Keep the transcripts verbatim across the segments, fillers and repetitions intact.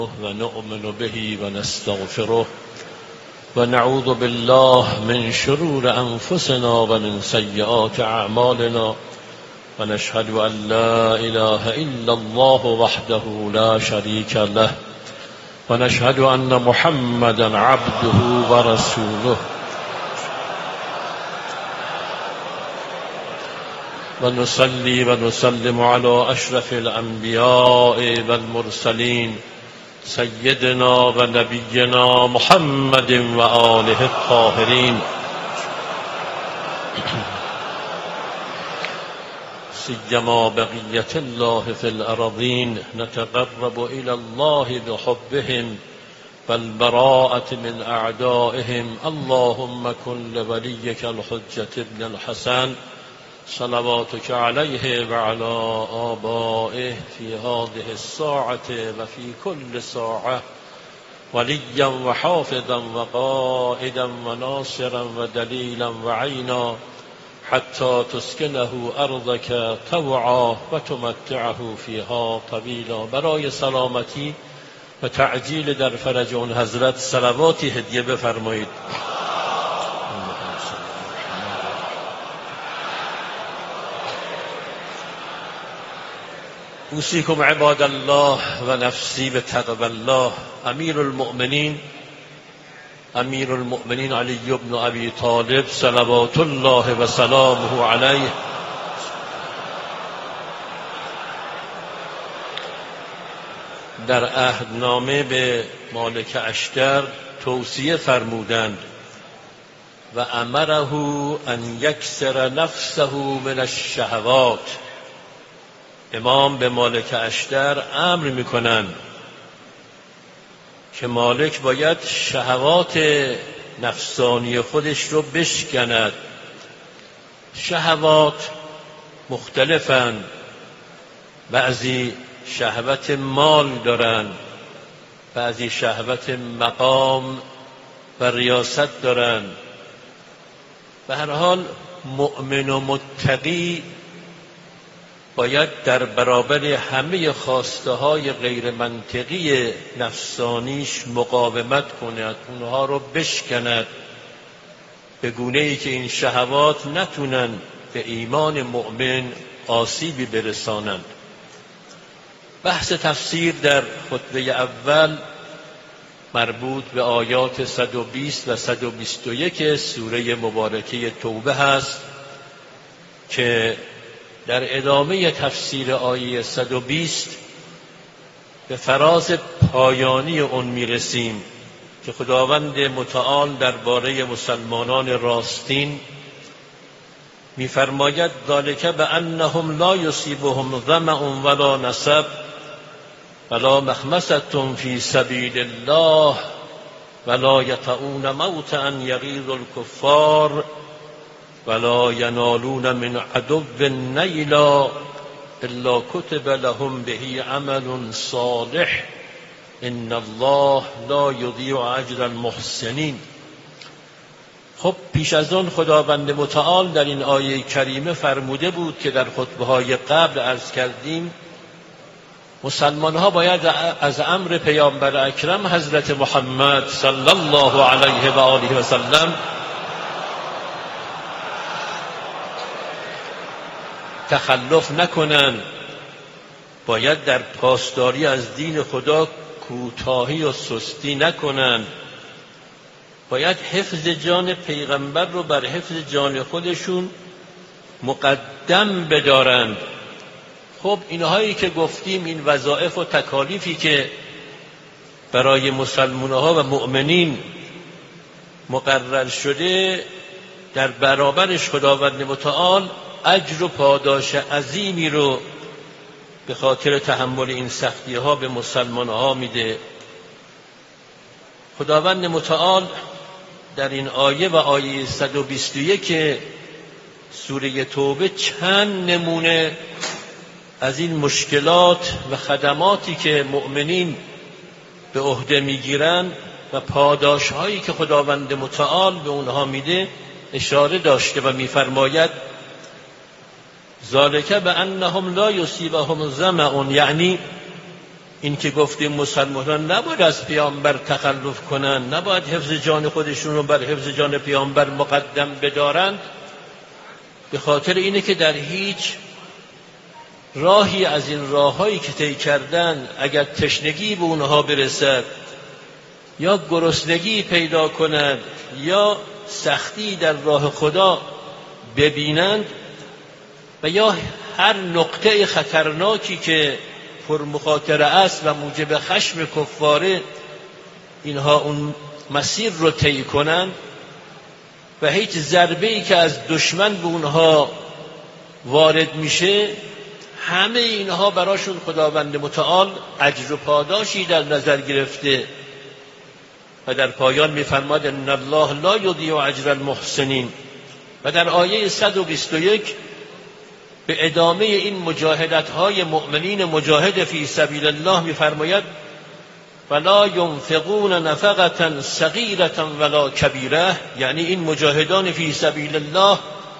ونؤمن به ونستغفره ونعوذ بالله من شرور أنفسنا ومن سيئات أعمالنا ونشهد أن لا إله إلا الله وحده لا شريك له ونشهد أن محمدا عبده ورسوله ونصلي ونسلم على أشرف الأنبياء والمرسلين سيدنا ونبينا محمد وآله الطاهرين سيما بقية الله في الأرضين نتقرب إلى الله بحبهم والبراءة من أعدائهم اللهم كن لوليك الحجة ابن الحسن صلواتك عليه وعلى آبائه في هذه الساعة وفي كل ساعة وليا وحافظا وقائدا وناصرا ودليلا وعينا حتى تسكنه أرضك طوعا وتمتعه فيها طويلا. برای سلامتی و تعجیل در فرج اون حضرت صلواتی هدیه بفرمایید. اوصیکم عباد الله و نفسی بتقوی الله. امیر المؤمنین امیر المؤمنین علی بن ابی طالب صلوات الله و سلامه علیه در عهدنامه به مالک اشتر توصیه فرمودند و امره ان یکسر نفسه من الشهوات. امام به مالک اشتر امر میکنند که مالک باید شهوات نفسانی خودش رو بشکند. شهوات مختلفند، بعضی شهوت مال دارند، بعضی شهوت مقام و ریاست دارند. به هر حال مؤمن و متقی باید در برابر همه خواسته های غیر منطقی نفسانیش مقاومت کند، اونها رو بشکند به گونه‌ای که این شهوات نتونن به ایمان مؤمن آسیبی برسانند. بحث تفسیر در خطبه اول مربوط به آیات صد و بیست و صد و بیست و یک سوره مبارکه توبه هست که در ادامه تفسیر آیه صد و بیست به فراز پایانی اون میرسیم که خداوند متعال درباره مسلمانان راستین میفرماید ذالک بانهم لا یصیبهم ظمأ ولا نصب ولا مخمصة فی سبیل الله ولا یطؤون موطئا یغیظ الکفار ولا ینالون من عدو نیلا الا کتب لهم به عمل صالح ان الله لا یضیع اجر المحسنین. خب پیش از آن خداوند متعال در این آیه کریمه فرموده بود که در خطبه های قبل عرض کردیم مسلمان ها باید از امر پیامبر اکرم حضرت محمد صلی الله علیه و آله و سلم تخلف نکنن، باید در پاسداری از دین خدا کوتاهی و سستی نکنن، باید حفظ جان پیغمبر رو بر حفظ جان خودشون مقدم بدارند. خب اینهایی که گفتیم، این وظایف و تکالیفی که برای مسلمان‌ها و مؤمنین مقرر شده، در برابرش خداوند متعال اجر و پاداش عظیمی رو به خاطر تحمل این سختی ها به مسلمان ها میده. خداوند متعال در این آیه و آیه صد و بیست و یک سوره توبه چند نمونه از این مشکلات و خدماتی که مؤمنین به عهده میگیرن و پاداش هایی که خداوند متعال به اونها میده اشاره داشته و میفرماید ذالک بانهم لا یصیبهم ظمأ، یعنی این که گفتیم مسلمانان نباید از پیامبر تخلف کنند، نباید حفظ جان خودشون رو بر حفظ جان پیامبر مقدم بدارند، به خاطر اینه که در هیچ راهی از این راههایی که طی کردن اگر تشنگی به اونها برسد یا گرسنگی پیدا کنند یا سختی در راه خدا ببینند و یا هر نقطه خطرناکی که پرمخاطره است و موجب خشم کفاره اینها اون مسیر رو طی کنند و هیچ ضربه‌ای که از دشمن به اونها وارد میشه، همه اینها براشون خداوند متعال اجر و پاداشی در نظر گرفته و در پایان می‌فرماد ان الله لا یضیع اجر المحسنین. و در آیه صد و بیست و یک به ادامه این مجاهدت‌های مؤمنین مجاهد فی سبیل الله می‌فرماید ولا ينفقون نفقة صغيرة ولا كبيرة، یعنی این مجاهدان فی سبیل الله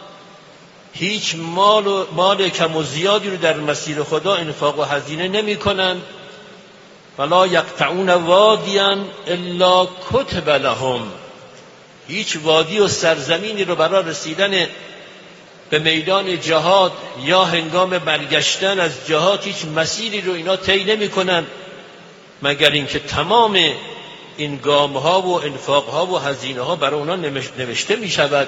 هیچ مال و مال کم و زیادی رو در مسیر خدا انفاق و هزینه نمی کنند. ولا یقطعون وادیا الا کتب لهم، هیچ وادی و سرزمینی رو برای رسیدن به میدان جهاد یا هنگام برگشتن از جهاد هیچ مسیری رو اینا طی نمی کنند مگر اینکه تمام این گام‌ها و انفاق‌ها و هزینه‌ها برای اونا نوشته می شود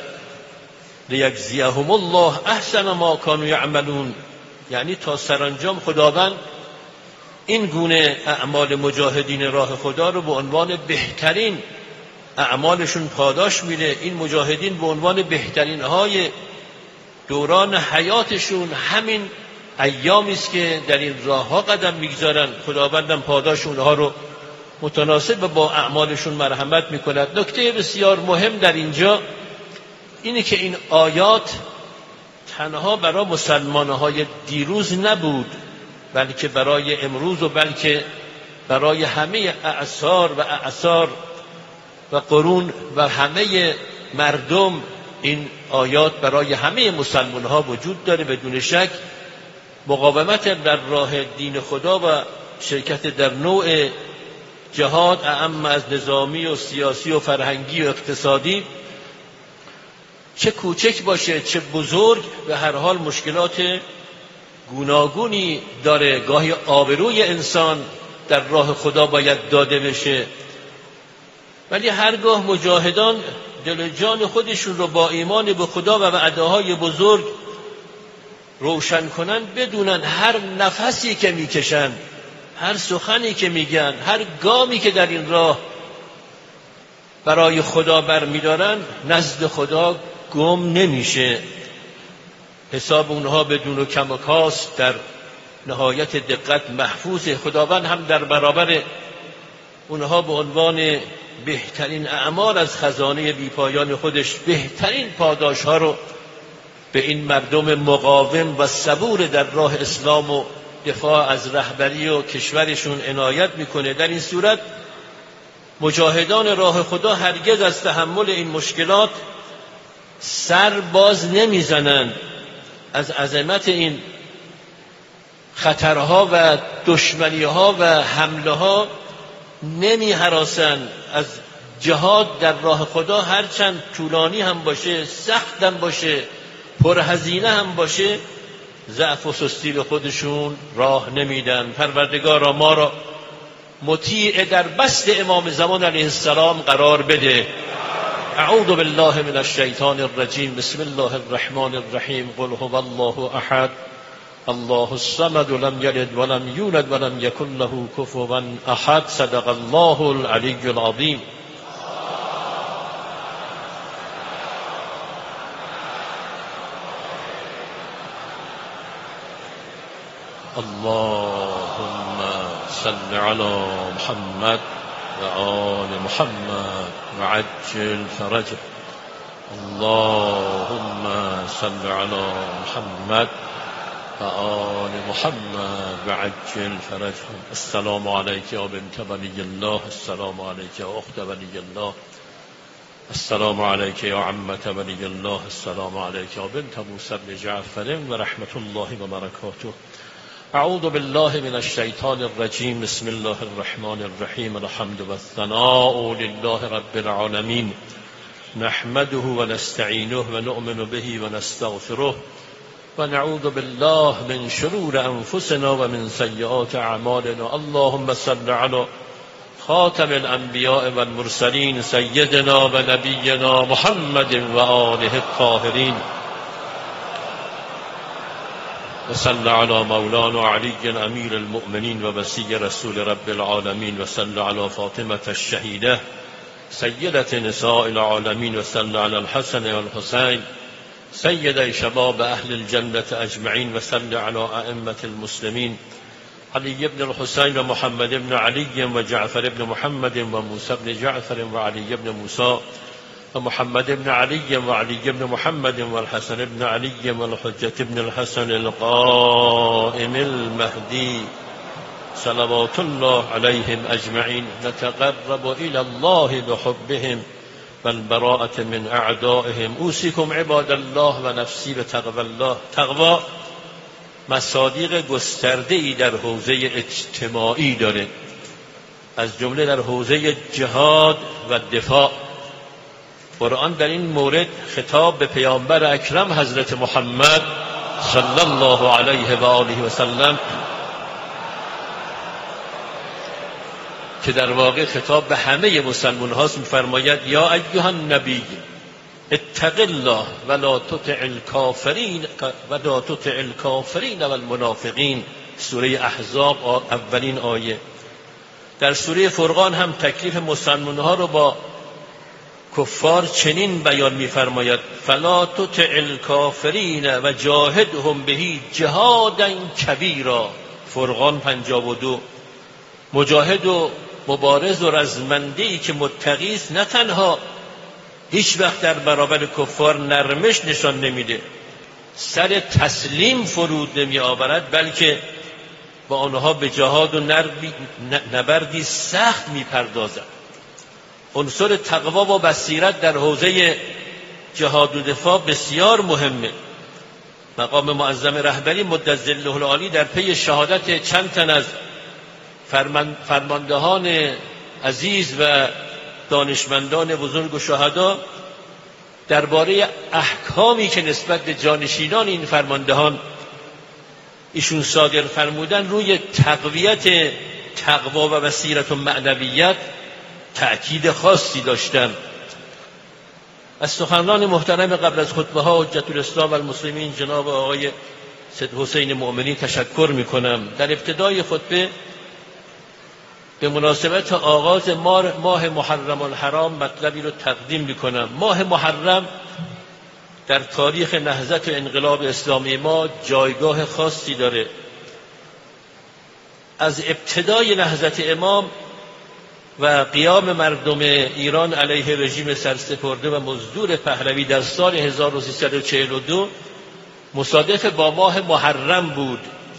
لیجزیهم الله احسن ما کانوا یعملون، یعنی تا سرانجام خداوند این گونه اعمال مجاهدین راه خدا رو به عنوان بهترین اعمالشون پاداش میده. این مجاهدین به عنوان بهترین های دوران حیاتشون همین ایامی است که در این راه ها قدم میگذارن، خداوندم پاداش اونها رو متناسب با اعمالشون مرحمت میکند. نکته بسیار مهم در اینجا اینه که این آیات تنها برای مسلمانهای دیروز نبود، بلکه برای امروز و بلکه برای همه اعصار و اعصار و قرون و همه مردم این آیات برای همه مسلمانها وجود داره. بدون شک مقاومت در راه دین خدا و شرکت در نوع جهاد اعم از نظامی و سیاسی و فرهنگی و اقتصادی، چه کوچک باشه چه بزرگ، به هر حال مشکلات گوناگونی داره. گاهی آبروی انسان در راه خدا باید داده بشه، ولی هرگاه مجاهدان دل جان خودشون رو با ایمان به خدا و وعده‌های بزرگ روشن کنن، بدونن هر نفسی که میکشن، هر سخنی که میگن، هر گامی که در این راه برای خدا برمیدارن نزد خدا گم نمیشه. حساب اونها بدون و کم و کاست در نهایت دقت محفوظ. خداوند هم در برابر اونها به عنوان بهترین اعمال از خزانه بیپایان خودش بهترین پاداش ها رو به این مردم مقاوم و صبور در راه اسلام و دفاع از رهبری و کشورشون عنایت میکنه. در این صورت مجاهدان راه خدا هرگز از تحمل این مشکلات سر باز نمیزنند، از عظمت این خطرها و دشمنیها و حمله ها نمی هراسند. از جهاد در راه خدا هرچند طولانی هم باشه، سخت هم باشه، پرهزینه هم باشه، ضعف و سستی به خودشون راه نمیدن. پروردگارا ما را مطیع در بست امام زمان علیه السلام قرار بده. اعوذ بالله من الشیطان الرجیم. بسم الله الرحمن الرحیم. قل هو الله احد الله الصمد لم یلد ولم یولد ولم یکن له کفوا احد. صدق الله العلی العظیم. اللهم صل على محمد و آل محمد و عجل فرجه. اللهم صل على محمد و آل محمد و عجل فرجه. السلام علیک یا بنت ولی الله، السلام علیک یا اخت ولی الله، السلام علیک یا عمت ولی الله، السلام علیک یا بنت موسی بن جعفر و رحمت الله و برکاته. اعوذ بالله من الشیطان الرجیم. بسم الله الرحمن الرحیم. الحمد والثناء لله رب العالمین، نحمده ونستعینه ونؤمن به ونستغفره ونعوذ بالله من شرور انفسنا ومن سیئات اعمالنا. اللهم صل علی خاتم الانبیاء والمرسلین سیدنا و نبینا محمد و آله الطاهرین و صل علی مولانا علی امیر المؤمنین و وصی رسول رب العالمین و صل علی فاطمة الشهیده سیدة نساء العالمین و صل علی الحسن والحسین سیدی شباب اهل الجنة اجمعین و صل علی ائمة المسلمین علی بن الحسین و محمد بن علی و جعفر بن محمد و موسی بن جعفر و علی بن موسی و محمد بن علی و علی بن محمد و الحسن بن علی و الحجة بن الحسن القائم المهدی صلوات الله علیهم اجمعین. نتقرب الی الله بحبهم والبراءة من اعدائهم. اوصیکم عباد الله و نفسی بتقوی الله. تقوا مصادیق گسترده‌ای در حوزه اجتماعی داره، از جمله در حوزه جهاد و دفاع. قرآن در این مورد خطاب به پیامبر اکرم حضرت محمد صلی الله علیه و آله و سلم که در واقع خطاب به همه مسلمان هاست می‌فرماید یا ایها النبی اتق الله ولا تطع الکافرین ولا تطع الکافرین والمنافقین. سوره احزاب اولین آیه. در سوره فرقان هم تکلیف مسلمان ها رو با کفار چنین بیان می‌فرماید فلا تطع الکافرین و جاهدهم به جهادا کبیرا. فرقان پنجاه و دو. مجاهد و مبارز و رزمنده‌ای که متقی است نه تنها هیچ وقت در برابر کفار نرمش نشان نمیده، سر تسلیم فرود نمی آورد، بلکه با آنها به جهاد و نبردی سخت می پردازد. عنصر تقوا و بصیرت در حوزه جهاد و دفاع بسیار مهمه. مقام معظم رهبری مد ظله العالی در پی شهادت چند تن از فرماندهان عزیز و دانشمندان بزرگ و شهدا درباره احکامی که نسبت به جانشینان این فرماندهان ایشون صادر فرمودن روی تقویت تقوا و بصیرت و معنویت تأکید خاصی داشتن. از سخنران محترم قبل از خطبه ها حجت الاسلام و المسلمین جناب آقای سید حسین مؤمنی تشکر میکنم. در ابتدای خطبه به مناسبت آغاز ماه محرم الحرام مطلبی رو تقدیم میکنم. ماه محرم در تاریخ نهضت و انقلاب اسلامی ما جایگاه خاصی داره. از ابتدای نهضت امام و قیام مردم ایران علیه رژیم سرسپرده و مزدور پهلوی در سال هزار و سیصد و چهل و دو مصادف با ماه محرم بود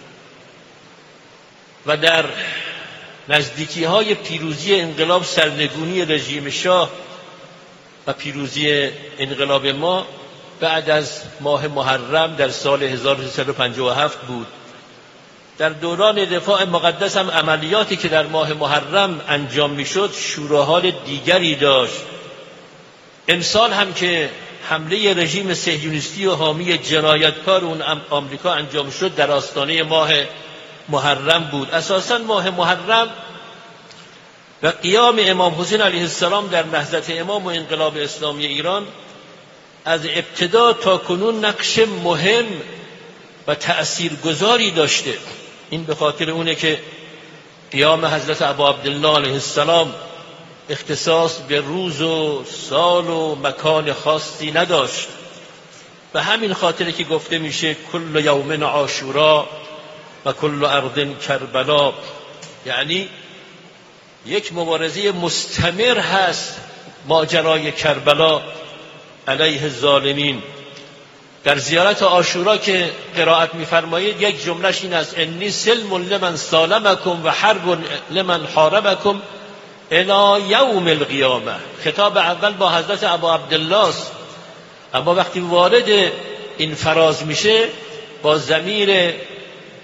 و در نزدیکی های پیروزی انقلاب سرنگونی رژیم شاه و پیروزی انقلاب ما بعد از ماه محرم در سال هزار و سیصد و پنجاه و هفت بود. در دوران دفاع مقدس هم عملیاتی که در ماه محرم انجام میشد شورحال دیگری داشت. امسال هم که حمله رژیم صهیونیستی و حامی جنایتکار اون آمریکا انجام شد در آستانه ماه محرم بود. اساساً ماه محرم و قیام امام حسین علیه السلام در نهضت امام و انقلاب اسلامی ایران از ابتدا تا کنون نقش مهم و تأثیرگذاری داشته. این به خاطر اونه که قیام حضرت ابا عبدالله علیه السلام اختصاص به روز و سال و مکان خاصی نداشت. به همین خاطر که گفته میشه کل یوم عاشورا و کل ارض کربلا، یعنی یک مبارزه مستمر هست ماجرای کربلا علیه الظالمین. در زیارت عاشورا که قرائت می‌فرمایید یک جملهش این است انی سلم لمن سالمکم و حرب لمن حاربکم الی یوم القیامه. خطاب اول با حضرت ابا عبدالله است، اما وقتی وارد این فراز میشه با ضمیر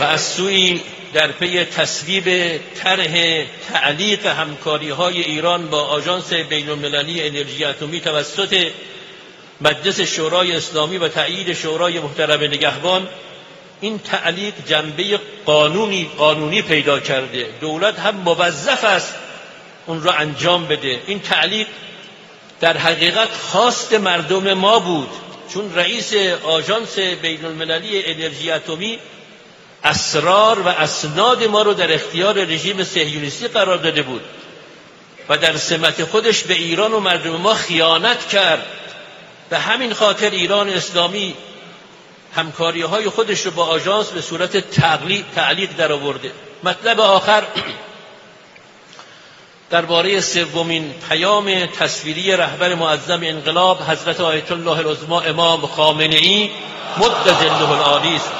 و از سوی در پی تصویب طرح تعلیق همکاری‌های ایران با آژانس بین‌المللی انرژی اتمی توسط مجلس شورای اسلامی و تأیید شورای محترم نگهبان، این تعلیق جنبه قانونی قانونی پیدا کرده. دولت هم موظف است اون را انجام بده. این تعلیق در حقیقت خواست مردم ما بود، چون رئیس آژانس بین‌المللی انرژی اتمی اسرار و اسناد ما رو در اختیار رژیم صهیونیستی قرار داده بود و در سمت خودش به ایران و مردم ما خیانت کرد. به همین خاطر ایران اسلامی همکاری های خودش رو با آژانس به صورت تعلیق تعلیق در آورده. مطلب آخر درباره سومین پیام تصویری رهبر معظم انقلاب حضرت آیت الله العظمی امام خامنه ای مد ظله العالی است.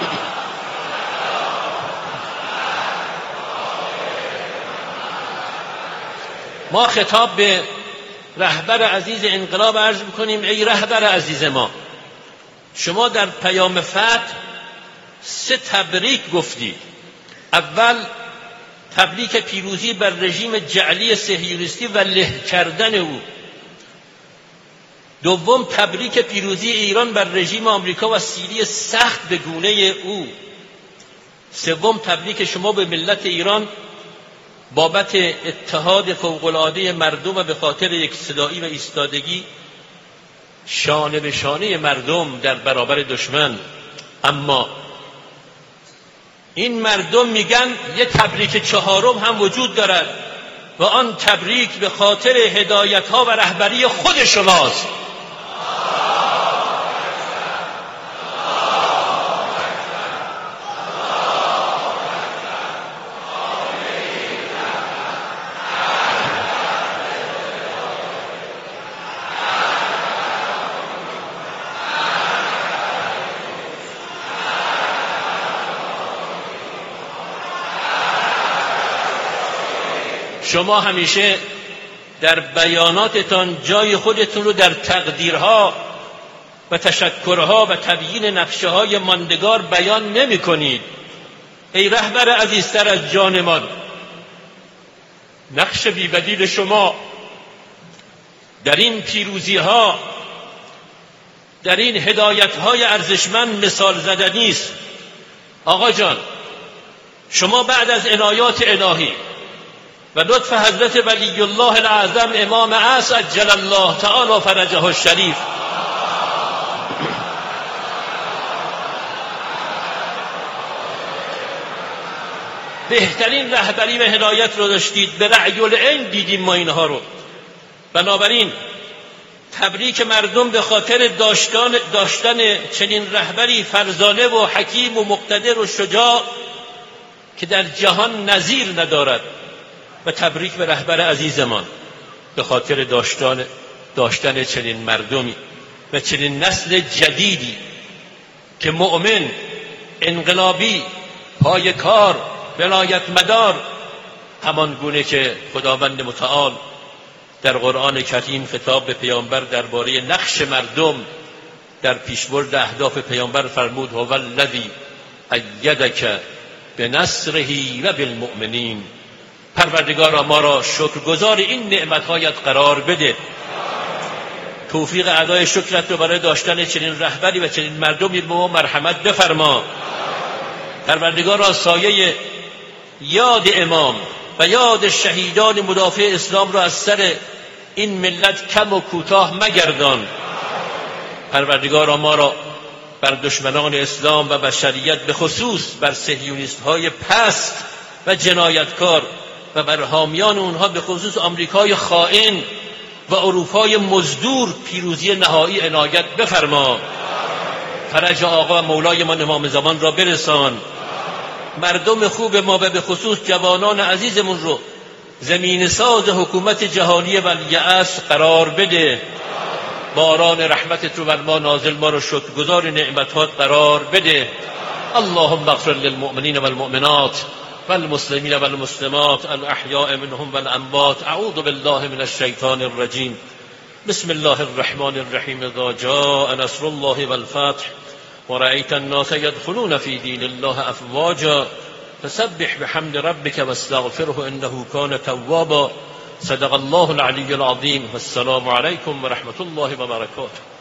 ما خطاب به رهبر عزیز انقلاب عرض می‌کنیم: ای رهبر عزیز ما، شما در پیام فتح سه تبریک گفتید. اول تبریک پیروزی بر رژیم جعلی صهیونیستی و له کردن او. دوم تبریک پیروزی ایران بر رژیم آمریکا و سیلی سخت به گونه او. سوم تبریک شما به ملت ایران بابت اتحاد فوق‌العاده مردم و به خاطر یکصدایی و ایستادگی شانه به شانه مردم در برابر دشمن. اما این مردم میگن یه تبریک چهارم هم وجود دارد و آن تبریک به خاطر هدایت‌ها و رهبری خود شماست. شما همیشه در بیاناتتان جای خودتون رو در تقدیرها و تشکرها و تبیین نقشه‌های ماندگار بیان نمی کنید. ای رهبر عزیزتر از جانمان، نقش بی‌بدیل شما در این پیروزی‌ها، در این هدایت‌های ارزشمند مثال زدنی است. آقا جان، شما بعد از عنایات الهی و لطف حضرت ولی الله الاعظم امام عصر عجل الله تعالی فرجه الشریف بهترین رهبری و هدایت رو داشتید. به رأی العین دیدیم ما اینها رو. بنابراین تبریک مردم به خاطر داشتن, داشتن چنین رهبری فرزانه و حکیم و مقتدر و شجاع که در جهان نظیر ندارد، و تبریک به رهبر عزیزمان به خاطر داشتن داشتن چنین مردمی و چنین نسل جدیدی که مؤمن، انقلابی، پایه‌کار، ولایت مدار، همان گونه که خداوند متعال در قرآن کریم خطاب به پیامبر درباره نقش مردم در پیشبرد اهداف پیامبر فرمود: هو الذی ایدک بنصره و بالمؤمنین. پروردگارا ما را شکرگزار این نعمت‌هایت قرار بده. توفیق ادای شکرت رو برای داشتن چنین رهبری و چنین مردمی به ما مرحمت بفرما. پروردگارا سایه یاد امام و یاد شهیدان مدافع اسلام را از سر این ملت کم و کوتاه مگردان. پروردگارا ما را بر دشمنان اسلام و بشریت، به خصوص بر صهیونیست‌های پست و جنایتکار و بر حامیان اونها، به خصوص آمریکای خائن و اروپای مزدور، پیروزی نهایی عنایت بفرما. فرج آقا و مولای ما امام زمان را برسان. مردم خوب ما و به خصوص جوانان عزیزمون رو زمین ساز حکومت جهانی ولیعصر قرار بده. باران رحمتت رو بر ما نازل، ما رو شکرگزار نعمتات قرار بده. اللهم اغفر للمؤمنین والمؤمنات والمسلمین والمسلمات الاحیاء منهم والاموات. اعوذ بالله من الشیطان الرجیم. بسم الله الرحمن الرحیم. اذا جاء نصر الله والفتح ورأيت الناس يدخلون في دين الله أفواجا فسبح بحمد ربك واستغفره إنه كان توابا. صدق الله العلي العظيم. والسلام عليكم ورحمة الله وبركاته.